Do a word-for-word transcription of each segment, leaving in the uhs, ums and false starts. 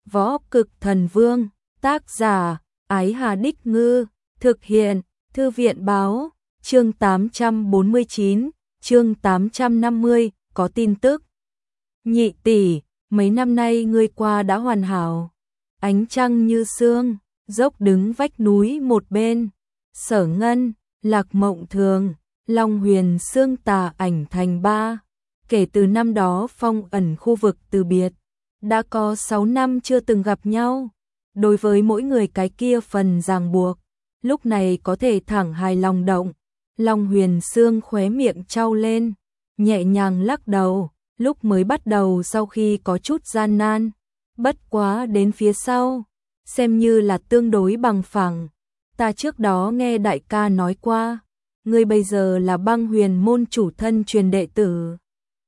Võ Cực Thần Vương, tác giả, Ái Hà Đích Ngư, thực hiện, Thư viện báo, chương tám trăm bốn mươi chín, chương tám trăm năm mươi, có tin tức. Nhị tỷ, mấy năm nay ngươi qua đã hoàn hảo. Ánh trăng như sương, dốc đứng vách núi một bên. Sở Ngân, Lạc Mộng Thường, Long Huyền Sương tà ảnh thành ba. Kể từ năm đó phong ẩn khu vực từ biệt, đã có sáu năm chưa từng gặp nhau. Đối với mỗi người cái kia phần ràng buộc, lúc này có thể thẳng hài lòng động. Long Huyền Sương khóe miệng trao lên, nhẹ nhàng lắc đầu, lúc mới bắt đầu sau khi có chút gian nan, bất quá đến phía sau, xem như là tương đối bằng phẳng. Ta trước đó nghe đại ca nói qua, ngươi bây giờ là Băng Huyền môn chủ thân truyền đệ tử.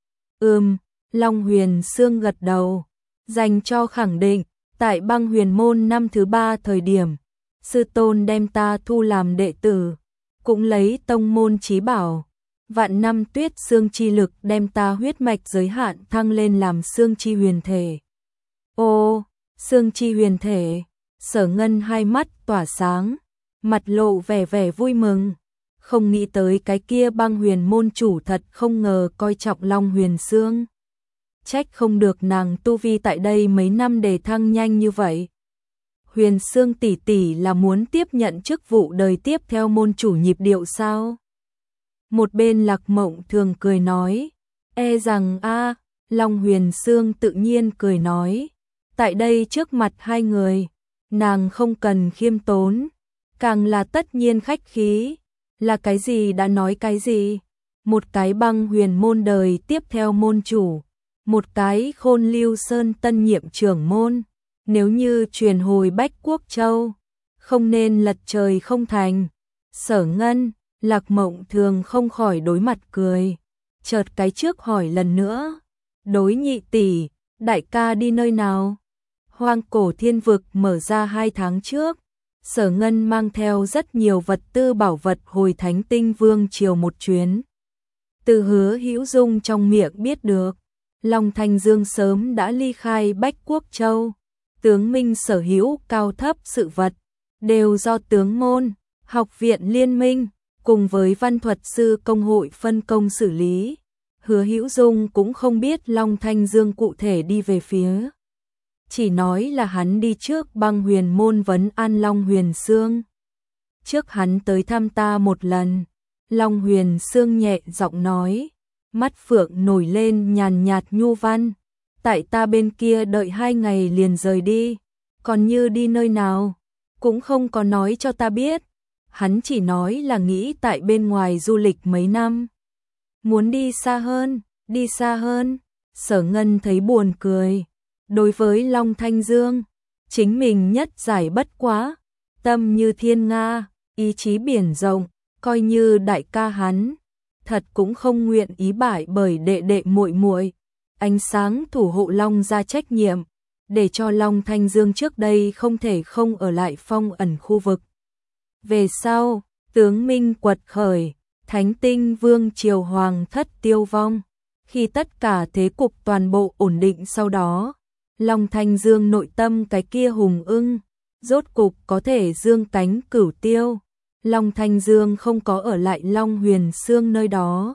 Ừm, Long Huyền Sương gật đầu, dành cho khẳng định, tại Băng Huyền môn năm thứ ba thời điểm, sư tôn đem ta thu làm đệ tử, cũng lấy tông môn chí bảo, vạn năm tuyết xương chi lực đem ta huyết mạch giới hạn thăng lên làm xương chi huyền thể. Ô, xương chi huyền thể, Sở Ngân hai mắt tỏa sáng, mặt lộ vẻ vẻ vui mừng. Không nghĩ tới cái kia Băng Huyền môn chủ thật không ngờ coi trọng Long Huyền Sương. Trách không được nàng tu vi tại đây mấy năm đề thăng nhanh như vậy. Huyền Sương tỷ tỷ là muốn tiếp nhận chức vụ đời tiếp theo môn chủ nhịp điệu sao? Một bên Lạc Mộng Thường cười nói, e rằng a, Long Huyền Sương tự nhiên cười nói, tại đây trước mặt hai người, nàng không cần khiêm tốn, càng là tất nhiên khách khí. Là cái gì đã nói cái gì? Một cái Băng Huyền môn đời tiếp theo môn chủ, một cái Khôn Lưu Sơn tân nhiệm trưởng môn, nếu như truyền hồi Bách Quốc Châu, không nên lật trời không thành. Sở Ngân, Lạc Mộng Thường không khỏi đối mặt cười, chợt cái trước hỏi lần nữa, đối nhị tỷ, đại ca đi nơi nào? Hoang Cổ Thiên Vực mở ra hai tháng trước, Sở Ngân mang theo rất nhiều vật tư bảo vật hồi Thánh Tinh Vương triều một chuyến. Từ Hứa Hữu Dung trong miệng biết được, Long Thanh Dương sớm đã ly khai Bách Quốc Châu, tướng minh sở hữu cao thấp sự vật, đều do tướng môn, học viện liên minh, cùng với văn thuật sư công hội phân công xử lý. Hứa Hữu Dung cũng không biết Long Thanh Dương cụ thể đi về phía. Chỉ nói là hắn đi trước Băng Huyền môn vấn an Long Huyền Sương. Trước hắn tới thăm ta một lần, Long Huyền Sương nhẹ giọng nói, mắt phượng nổi lên nhàn nhạt nhu văn, tại ta bên kia đợi hai ngày liền rời đi, còn như đi nơi nào, cũng không có nói cho ta biết, hắn chỉ nói là nghĩ tại bên ngoài du lịch mấy năm. Muốn đi xa hơn, đi xa hơn, Sở Ngân thấy buồn cười. Đối với Long Thanh Dương, chính mình nhất giải bất quá, tâm như thiên nga, ý chí biển rộng, coi như đại ca hắn, thật cũng không nguyện ý bại bởi đệ đệ muội muội. Ánh sáng thủ hộ Long ra trách nhiệm, để cho Long Thanh Dương trước đây không thể không ở lại phong ẩn khu vực. Về sau, tướng minh quật khởi, Thánh Tinh Vương triều hoàng thất tiêu vong, khi tất cả thế cục toàn bộ ổn định sau đó, Long Thanh Dương nội tâm cái kia hùng ưng, rốt cục có thể dương cánh cửu tiêu. Long Thanh Dương không có ở lại Long Huyền Sương nơi đó,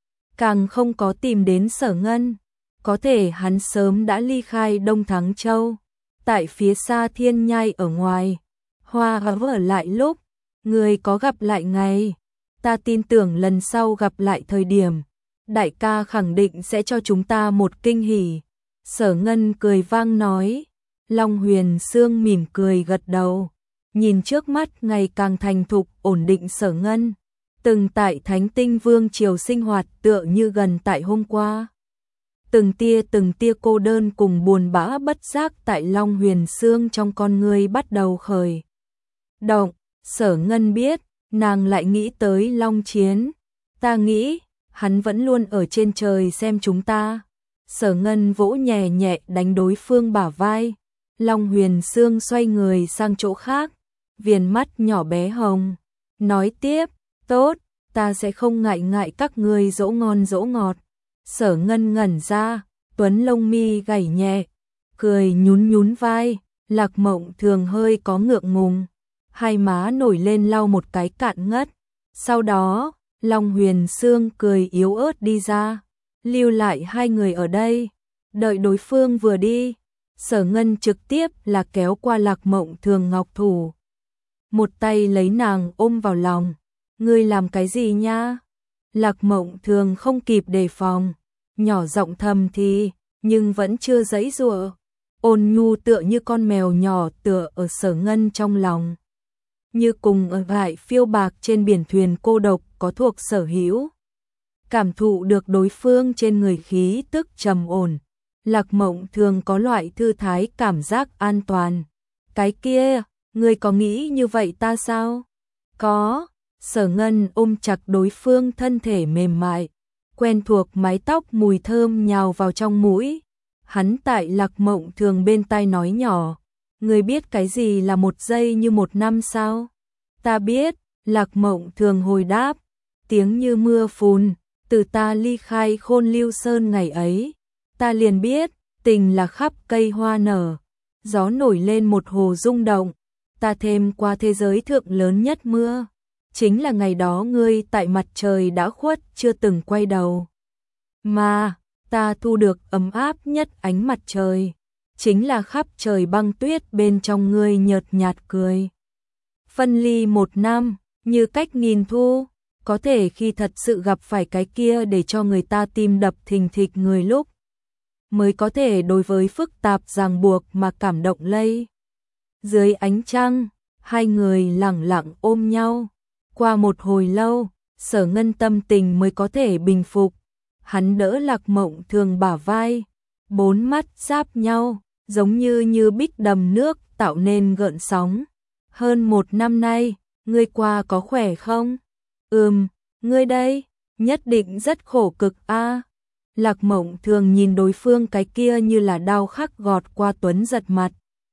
càng không có tìm đến Sở Ngân, có thể hắn sớm đã ly khai Đông Thắng Châu, tại phía xa thiên nhai ở ngoài. Hoa ở lại lúc, người có gặp lại ngày, ta tin tưởng lần sau gặp lại thời điểm, đại ca khẳng định sẽ cho chúng ta một kinh hỉ. Sở Ngân cười vang nói, Long Huyền Sương mỉm cười gật đầu, nhìn trước mắt ngày càng thành thục ổn định Sở Ngân, từng tại Thánh Tinh Vương triều sinh hoạt tựa như gần tại hôm qua. Từng tia từng tia cô đơn cùng buồn bã bất giác tại Long Huyền Sương trong con người bắt đầu khởi động. Sở Ngân biết, nàng lại nghĩ tới Long Chiến, ta nghĩ, hắn vẫn luôn ở trên trời xem chúng ta. Sở Ngân vỗ nhẹ nhẹ đánh đối phương bả vai, Long Huyền Sương xoay người sang chỗ khác, viền mắt nhỏ bé hồng, nói tiếp, tốt, ta sẽ không ngại ngại các ngươi dỗ ngon dỗ ngọt. Sở Ngân ngẩn ra, tuấn lông mi gảy nhẹ, cười nhún nhún vai, Lạc Mộng Thường hơi có ngượng ngùng, hai má nổi lên lau một cái cạn ngất. Sau đó, Long Huyền Sương cười yếu ớt đi ra, lưu lại hai người ở đây, đợi đối phương vừa đi. Sở Ngân trực tiếp là kéo qua Lạc Mộng Thường ngọc thủ, một tay lấy nàng ôm vào lòng. Ngươi làm cái gì nha? Lạc Mộng Thường không kịp đề phòng, nhỏ giọng thầm thì, nhưng vẫn chưa giãy giụa, ôn nhu tựa như con mèo nhỏ tựa ở Sở Ngân trong lòng. Như cùng ở lại phiêu bạc trên biển thuyền cô độc có thuộc sở hữu. Cảm thụ được đối phương trên người khí tức trầm ổn, Lạc Mộng Thường có loại thư thái cảm giác an toàn. Cái kia, ngươi có nghĩ như vậy ta sao? Có. Sở Ngân ôm chặt đối phương thân thể mềm mại, quen thuộc mái tóc mùi thơm nhào vào trong mũi. Hắn tại Lạc Mộng Thường bên tai nói nhỏ, ngươi biết cái gì là một giây như một năm sao? Ta biết. Lạc Mộng Thường hồi đáp, tiếng như mưa phùn. Từ ta ly khai Khôn Lưu Sơn ngày ấy, ta liền biết, tình là khắp cây hoa nở, gió nổi lên một hồ rung động. Ta thêm qua thế giới thượng lớn nhất mưa, chính là ngày đó ngươi tại mặt trời đã khuất chưa từng quay đầu. Mà, ta thu được ấm áp nhất ánh mặt trời, chính là khắp trời băng tuyết bên trong ngươi nhợt nhạt cười. Phân ly một năm, như cách nghìn thu, có thể khi thật sự gặp phải cái kia để cho người ta tim đập thình thịch người lúc, mới có thể đối với phức tạp ràng buộc mà cảm động lây. Dưới ánh trăng, hai người lặng lặng ôm nhau. Qua một hồi lâu, Sở Ngân tâm tình mới có thể bình phục. Hắn đỡ Lạc Mộng Thường bả vai, bốn mắt giáp nhau, giống như như bích đầm nước tạo nên gợn sóng. Hơn một năm nay, ngươi qua có khỏe không? Ừm, ngươi đây, nhất định rất khổ cực a. Lạc Mộng Thường nhìn đối phương cái kia như là đao khắc gọt qua tuấn giật mặt.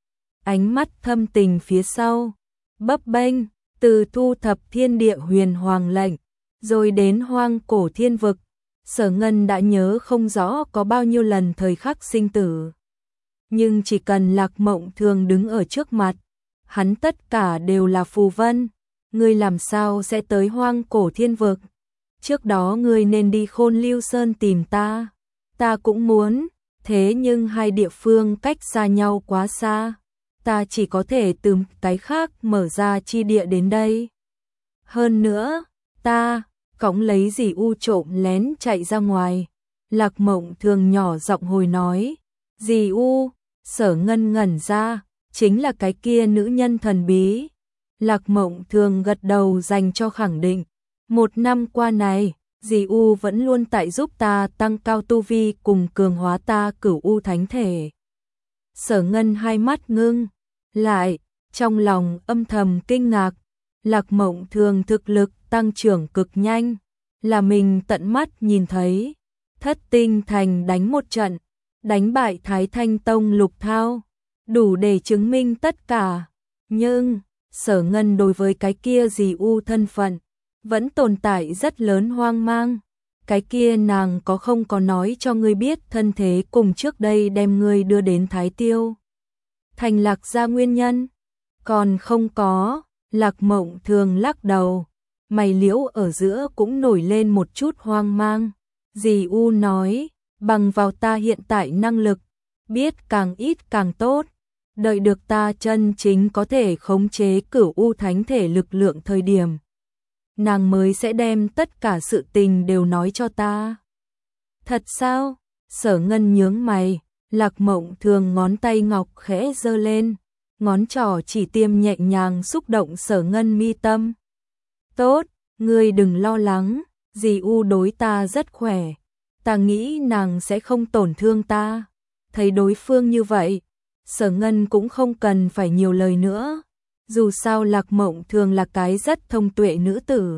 Ánh mắt thâm tình phía sau, bấp bênh, từ thu thập thiên địa huyền hoàng lệnh, rồi đến hoang cổ thiên vực. Sở Ngân đã nhớ không rõ có bao nhiêu lần thời khắc sinh tử. Nhưng chỉ cần Lạc Mộng Thường đứng ở trước mặt, hắn tất cả đều là phù vân. Ngươi làm sao sẽ tới hoang cổ thiên vực? Trước đó ngươi nên đi Khôn Lưu Sơn tìm ta. Ta cũng muốn, thế nhưng hai địa phương cách xa nhau quá xa. Ta chỉ có thể từ cái khác mở ra chi địa đến đây. Hơn nữa, ta cõng lấy dì U trộm lén chạy ra ngoài. Lạc Mộng Thường nhỏ giọng hồi nói, dì U. Sở Ngân ngẩn ra, chính là cái kia nữ nhân thần bí. Lạc Mộng Thường gật đầu dành cho khẳng định. Một năm qua này, dì U vẫn luôn tại giúp ta tăng cao tu vi cùng cường hóa ta cửu U thánh thể. Sở Ngân hai mắt ngưng lại, trong lòng âm thầm kinh ngạc. Lạc Mộng Thường thực lực tăng trưởng cực nhanh, là mình tận mắt nhìn thấy. Thất tinh thành đánh một trận, đánh bại Thái Thanh Tông Lục Thao, đủ để chứng minh tất cả. Nhưng, Sở Ngân đối với cái kia dì U thân phận, vẫn tồn tại rất lớn hoang mang. Cái kia nàng có không có nói cho ngươi biết thân thế cùng trước đây đem ngươi đưa đến Thái Tiêu thành Lạc gia nguyên nhân? Còn không có. Lạc Mộng Thường lắc đầu, mày liễu ở giữa cũng nổi lên một chút hoang mang. Dì U nói, bằng vào ta hiện tại năng lực, biết càng ít càng tốt. Đợi được ta chân chính có thể khống chế cửu U thánh thể lực lượng thời điểm, nàng mới sẽ đem tất cả sự tình đều nói cho ta. Thật sao? Sở Ngân nhướng mày. Lạc Mộng Thường ngón tay ngọc khẽ giơ lên, ngón trỏ chỉ tiêm nhẹ nhàng xúc động Sở Ngân mi tâm. Tốt, ngươi đừng lo lắng, dì U đối ta rất khỏe, ta nghĩ nàng sẽ không tổn thương ta. Thấy đối phương như vậy, Sở Ngân cũng không cần phải nhiều lời nữa. Dù sao Lạc Mộng Thường là cái rất thông tuệ nữ tử,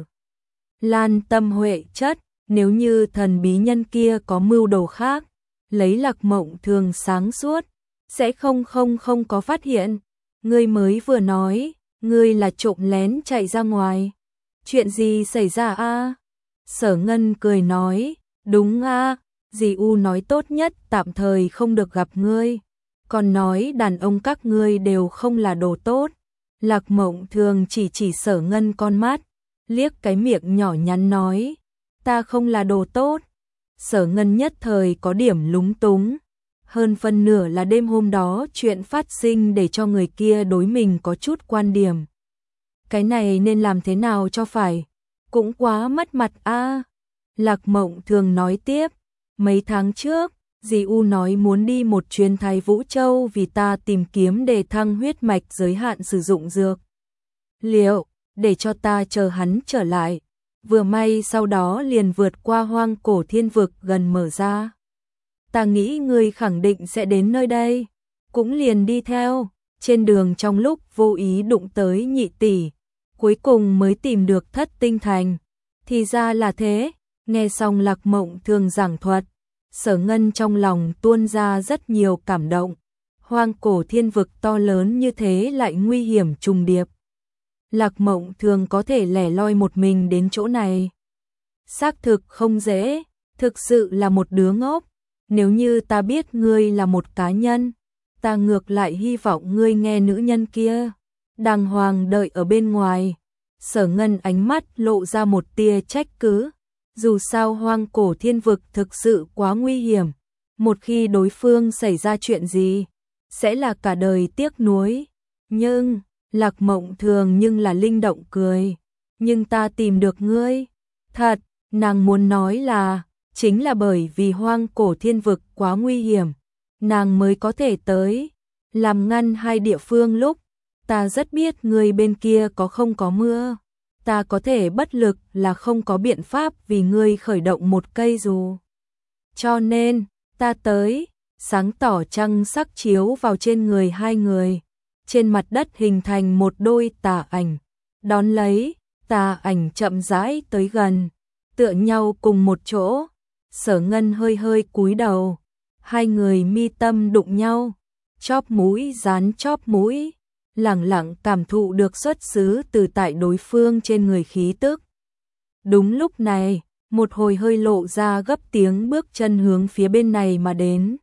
lan tâm huệ chất. Nếu như thần bí nhân kia có mưu đồ khác, lấy Lạc Mộng Thường sáng suốt, sẽ không không không có phát hiện. Ngươi mới vừa nói, ngươi là trộm lén chạy ra ngoài. Chuyện gì xảy ra a? Sở Ngân cười nói, đúng a, dì U nói tốt nhất tạm thời không được gặp ngươi. còn nói đàn ông các ngươi đều không là đồ tốt. Lạc Mộng Thường chỉ chỉ Sở Ngân con mắt, liếc cái miệng nhỏ nhắn nói, ta không là đồ tốt. Sở Ngân nhất thời có điểm lúng túng, hơn phân nửa là đêm hôm đó chuyện phát sinh để cho người kia đối mình có chút quan điểm. Cái này nên làm thế nào cho phải, cũng quá mất mặt a. Lạc Mộng Thường nói tiếp, mấy tháng trước, dì U nói muốn đi một chuyến Thái Vũ Châu vì ta tìm kiếm đề thăng huyết mạch giới hạn sử dụng dược liệu, để cho ta chờ hắn trở lại. Vừa may sau đó liền vượt qua hoang cổ thiên vực gần mở ra. Ta nghĩ ngươi khẳng định sẽ đến nơi đây, cũng liền đi theo. Trên đường trong lúc vô ý đụng tới nhị tỷ, cuối cùng mới tìm được Thất Tinh Thành. Thì ra là thế. Nghe xong Lạc Mộng Thường giảng thuật, Sở Ngân trong lòng tuôn ra rất nhiều cảm động. Hoang cổ thiên vực to lớn như thế lại nguy hiểm trùng điệp. Lạc Mộng Thường có thể lẻ loi một mình đến chỗ này, xác thực không dễ, thực sự là một đứa ngốc. Nếu như ta biết ngươi là một cá nhân, ta ngược lại hy vọng ngươi nghe nữ nhân kia đàng hoàng đợi ở bên ngoài. Sở Ngân ánh mắt lộ ra một tia trách cứ. Dù sao hoang cổ thiên vực thực sự quá nguy hiểm, một khi đối phương xảy ra chuyện gì, sẽ là cả đời tiếc nuối. Nhưng, Lạc Mộng Thường nhưng là linh động cười, nhưng ta tìm được ngươi. Thật, nàng muốn nói là, chính là bởi vì hoang cổ thiên vực quá nguy hiểm, nàng mới có thể tới, làm ngăn hai địa phương lúc, ta rất biết ngươi bên kia có không có mưa. Ta có thể bất lực là không có biện pháp vì ngươi khởi động một cây dù. Cho nên, ta tới, sáng tỏ trăng sắc chiếu vào trên người hai người. Trên mặt đất hình thành một đôi tà ảnh. Đón lấy, tà ảnh chậm rãi tới gần, tựa nhau cùng một chỗ. Sở Ngân hơi hơi cúi đầu. Hai người mi tâm đụng nhau, chóp mũi dán chóp mũi. Lẳng lặng cảm thụ được xuất xứ từ tại đối phương trên người khí tức. Đúng lúc này, một hồi hơi lộ ra gấp tiếng bước chân hướng phía bên này mà đến.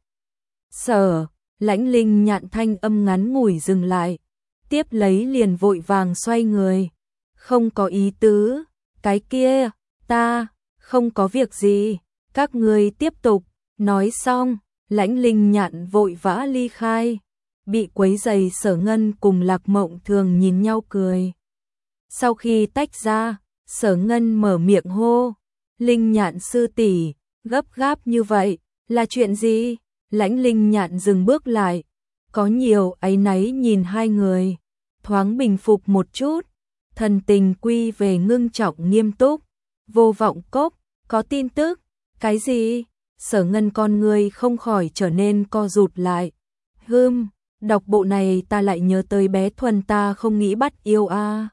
Sở, Lãnh Linh Nhạn thanh âm ngắn ngủi dừng lại, tiếp lấy liền vội vàng xoay người. Không có ý tứ, cái kia, ta, không có việc gì, các ngươi tiếp tục. Nói xong, Lãnh Linh Nhạn vội vã ly khai. Bị quấy rầy Sở Ngân cùng Lạc Mộng Thường nhìn nhau cười. Sau khi tách ra, Sở Ngân mở miệng hô, Linh Nhạn sư tỷ, gấp gáp như vậy, là chuyện gì? Lãnh Linh Nhạn dừng bước lại, có nhiều áy náy nhìn hai người, thoáng bình phục một chút, thần tình quy về ngưng trọng nghiêm túc. Vô Vọng Cốc, có tin tức, cái gì? Sở Ngân con người không khỏi trở nên co rụt lại. Hừm, đọc bộ này ta lại nhớ tới bé Thuần ta không nghĩ bắt yêu a. À.